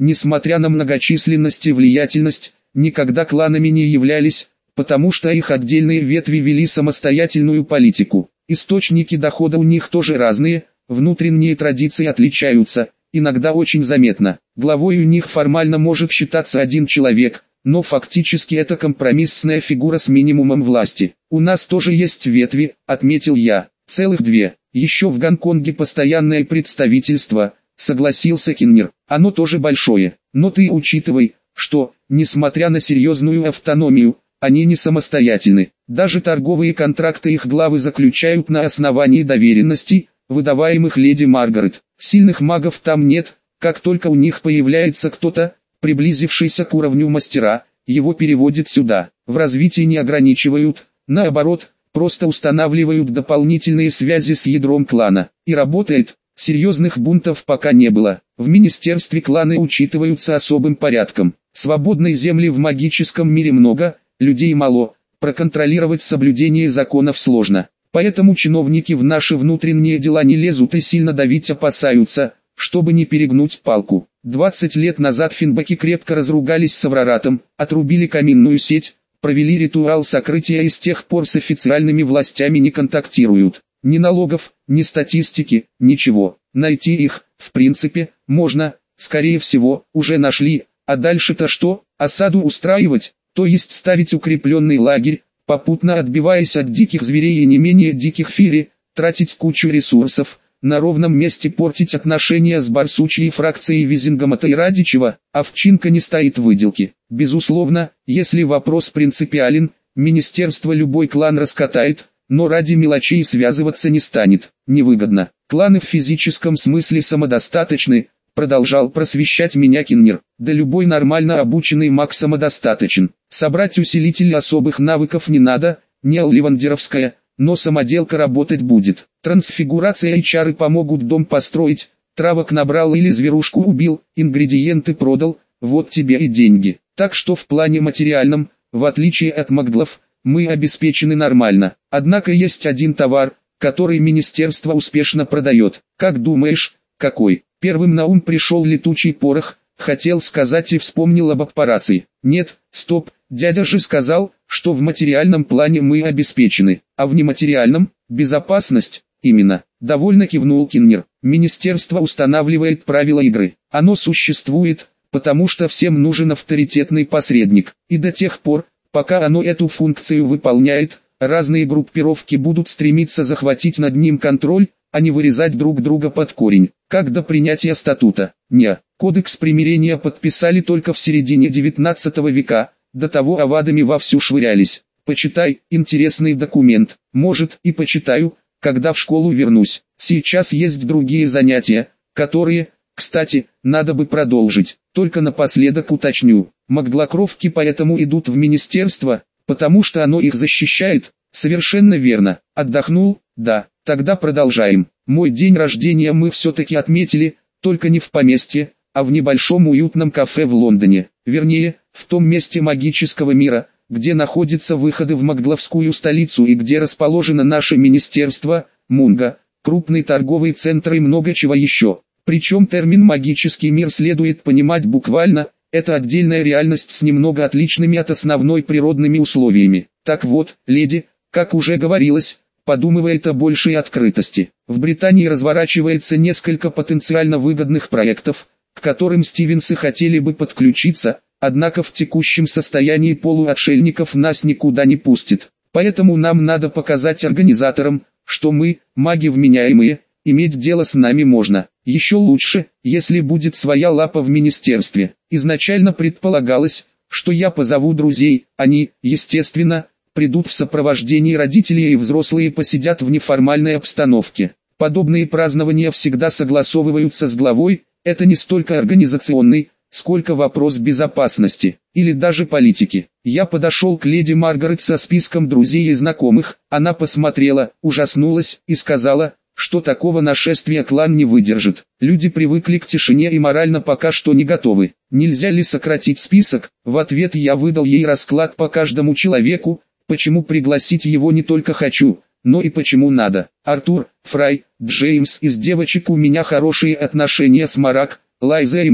несмотря на многочисленность и влиятельность, никогда кланами не являлись, потому что их отдельные ветви вели самостоятельную политику. Источники дохода у них тоже разные, внутренние традиции отличаются, иногда очень заметно. Главой у них формально может считаться один человек, но фактически это компромиссная фигура с минимумом власти. У нас тоже есть ветви, отметил я, целых две. Еще в Гонконге постоянное представительство, согласился Киннер. Оно тоже большое, но ты учитывай, что, несмотря на серьезную автономию, они не самостоятельны. Даже торговые контракты их главы заключают на основании доверенностей, выдаваемых леди Маргарет. Сильных магов там нет, как только у них появляется кто-то, приблизившийся к уровню мастера, его переводят сюда. В развитии не ограничивают, наоборот, просто устанавливают дополнительные связи с ядром клана. И работает, серьезных бунтов пока не было. В министерстве кланы учитываются особым порядком. Свободной земли в магическом мире много, людей мало, проконтролировать соблюдение законов сложно. Поэтому чиновники в наши внутренние дела не лезут и сильно давить опасаются, чтобы не перегнуть палку. 20 лет назад финбаки крепко разругались с Авраратом, отрубили каминную сеть, провели ритуал сокрытия и с тех пор с официальными властями не контактируют. Ни налогов, ни статистики, ничего. Найти их, в принципе, можно, скорее всего, уже нашли, а дальше-то что? Осаду устраивать, то есть ставить укрепленный лагерь, попутно отбиваясь от диких зверей и не менее диких фири, тратить кучу ресурсов, на ровном месте портить отношения с барсучьей фракцией Визингамата и Радичева, овчинка не стоит в выделке. Безусловно, если вопрос принципиален, министерство любой клан раскатает, но ради мелочей связываться не станет, невыгодно. Кланы в физическом смысле самодостаточны, продолжал просвещать меня Киннер. Да любой нормально обученный маг самодостаточен. Собрать усилители особых навыков не надо, не алливандеровская, но самоделка работать будет. Трансфигурация и чары помогут дом построить, травок набрал или зверушку убил, ингредиенты продал, вот тебе и деньги. Так что в плане материальном, в отличие от магдлов, мы обеспечены нормально. Однако есть один товар, который министерство успешно продает. Как думаешь, какой? Первым на ум пришел летучий порох, хотел сказать и вспомнил об операции. Нет, стоп, дядя же сказал, что в материальном плане мы обеспечены, а в нематериальном – безопасность, именно. Довольно кивнул Киннер. Министерство устанавливает правила игры. Оно существует, потому что всем нужен авторитетный посредник. И до тех пор, пока оно эту функцию выполняет, разные группировки будут стремиться захватить над ним контроль, а не вырезать друг друга под корень. Как до принятия статута? Кодекс примирения подписали только в середине 19 века, до того авадами вовсю швырялись. Почитай, интересный документ. Может, и почитаю, когда в школу вернусь. Сейчас есть другие занятия, которые, кстати, надо бы продолжить. Только напоследок уточню. Магдлокровки поэтому идут в министерство, потому что оно их защищает. Совершенно верно. Отдохнул? Да. Тогда продолжаем. Мой день рождения мы все-таки отметили, только не в поместье, а в небольшом уютном кафе в Лондоне. Вернее, в том месте магического мира, где находятся выходы в магдловскую столицу и где расположено наше министерство, Мунга, крупный торговый центр и много чего еще. Причем термин «магический мир» следует понимать буквально, это отдельная реальность с немного отличными от основной природными условиями. Так вот, леди, как уже говорилось, подумывает о большей открытости. В Британии разворачивается несколько потенциально выгодных проектов, к которым Стивенсы хотели бы подключиться, однако в текущем состоянии полуотшельников нас никуда не пустит. Поэтому нам надо показать организаторам, что мы, маги вменяемые, иметь дело с нами можно. Еще лучше, если будет своя лапа в министерстве. Изначально предполагалось, что я позову друзей, они, естественно, придут в сопровождении родителей и взрослые посидят в неформальной обстановке. Подобные празднования всегда согласовываются с главой, это не столько организационный, сколько вопрос безопасности, или даже политики. Я подошел к леди Маргарет со списком друзей и знакомых, она посмотрела, ужаснулась и сказала, что такого нашествия клан не выдержит. Люди привыкли к тишине и морально пока что не готовы. Нельзя ли сократить список? В ответ я выдал ей расклад по каждому человеку, почему пригласить его не только хочу, но и почему надо. Артур, Фрай, Джеймс, из девочек у меня хорошие отношения с Марак, Лайзой и Мэнди.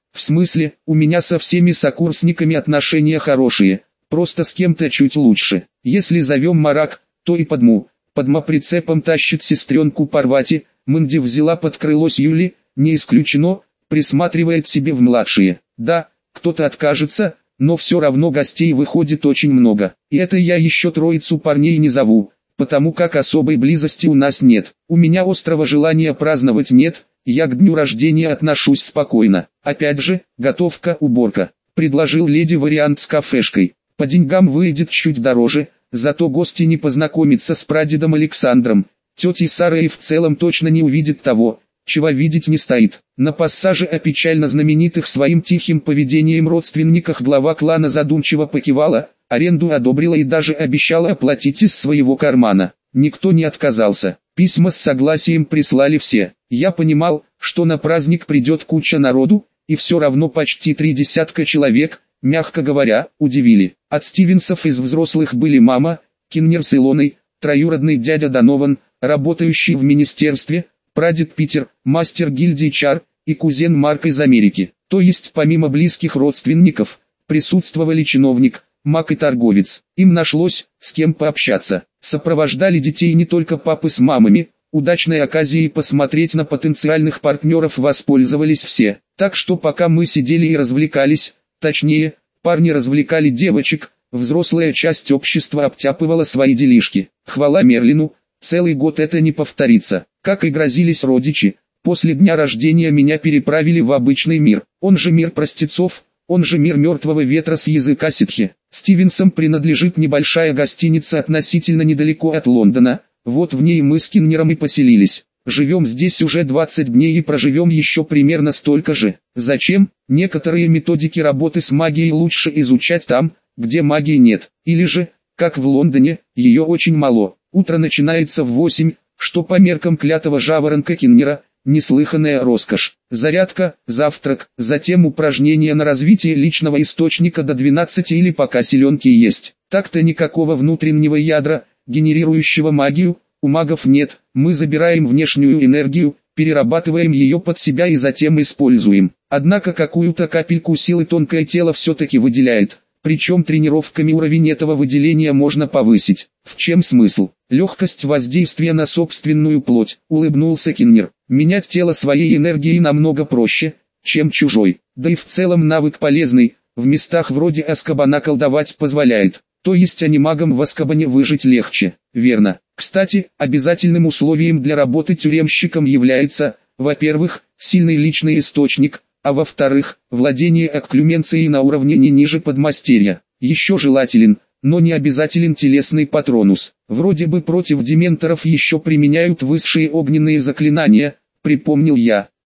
В смысле, у меня со всеми сокурсниками отношения хорошие, просто с кем-то чуть лучше. Если зовем Марак, то и Подма прицепом тащит сестренку Парвати, Мэнди взяла под крыло Сьюли, не исключено, присматривает себе в младшие. Да, кто-то откажется, но все равно гостей выходит очень много. И это я еще троицу парней не зову, потому как особой близости у нас нет. У меня острого желания праздновать нет, я к дню рождения отношусь спокойно. Опять же, готовка, уборка. Предложил леди вариант с кафешкой. По деньгам выйдет чуть дороже, зато гости не познакомятся с прадедом Александром. Тетей Сарой в целом точно не увидит того, чего видеть не стоит. На пассаже о печально знаменитых своим тихим поведением родственниках глава клана задумчиво покивала, аренду одобрила и даже обещала оплатить из своего кармана. Никто не отказался. Письма с согласием прислали все. Я понимал, что на праздник придет куча народу, и все равно почти 30 человек, мягко говоря, удивили. От Стивенсов из взрослых были мама, Киннер с Илоной, троюродный дядя Донован, работающий в министерстве, прадед Питер, мастер гильдии Чар, и кузен Марк из Америки. То есть помимо близких родственников, присутствовали чиновник, маг и торговец. Им нашлось, с кем пообщаться. Сопровождали детей не только папы с мамами, удачной оказией посмотреть на потенциальных партнеров воспользовались все. Так что пока мы сидели и развлекались, точнее, парни развлекали девочек, взрослая часть общества обтяпывала свои делишки. Хвала Мерлину, целый год это не повторится. Как и грозились родичи, после дня рождения меня переправили в обычный мир. Он же мир простецов, он же мир мертвого ветра с языка ситхи. Стивенсам принадлежит небольшая гостиница относительно недалеко от Лондона, вот в ней мы с Киннером и поселились. Живем здесь уже 20 дней и проживем еще примерно столько же. Зачем? Некоторые методики работы с магией лучше изучать там, где магии нет. Или же, как в Лондоне, ее очень мало. Утро начинается в 8, что по меркам клятого жаворонка Киннера, неслыханная роскошь. Зарядка, завтрак, затем упражнения на развитие личного источника до 12 или пока силенки есть. Так-то никакого внутреннего ядра, генерирующего магию, у магов нет. Мы забираем внешнюю энергию, перерабатываем ее под себя и затем используем. Однако какую-то капельку силы тонкое тело все-таки выделяет. Причем тренировками уровень этого выделения можно повысить. В чем смысл? Легкость воздействия на собственную плоть, улыбнулся Киннер. Менять тело своей энергией намного проще, чем чужой. Да и в целом навык полезный, в местах вроде Азкабана колдовать позволяет. То есть анимагам в Азкабане выжить легче. Верно. Кстати, обязательным условием для работы тюремщиком является, во-первых, сильный личный источник, а во-вторых, владение окклюменцией на уровне не ниже подмастерья. Еще желателен, но не обязателен телесный патронус. Вроде бы против дементоров еще применяют высшие огненные заклинания, припомнил я.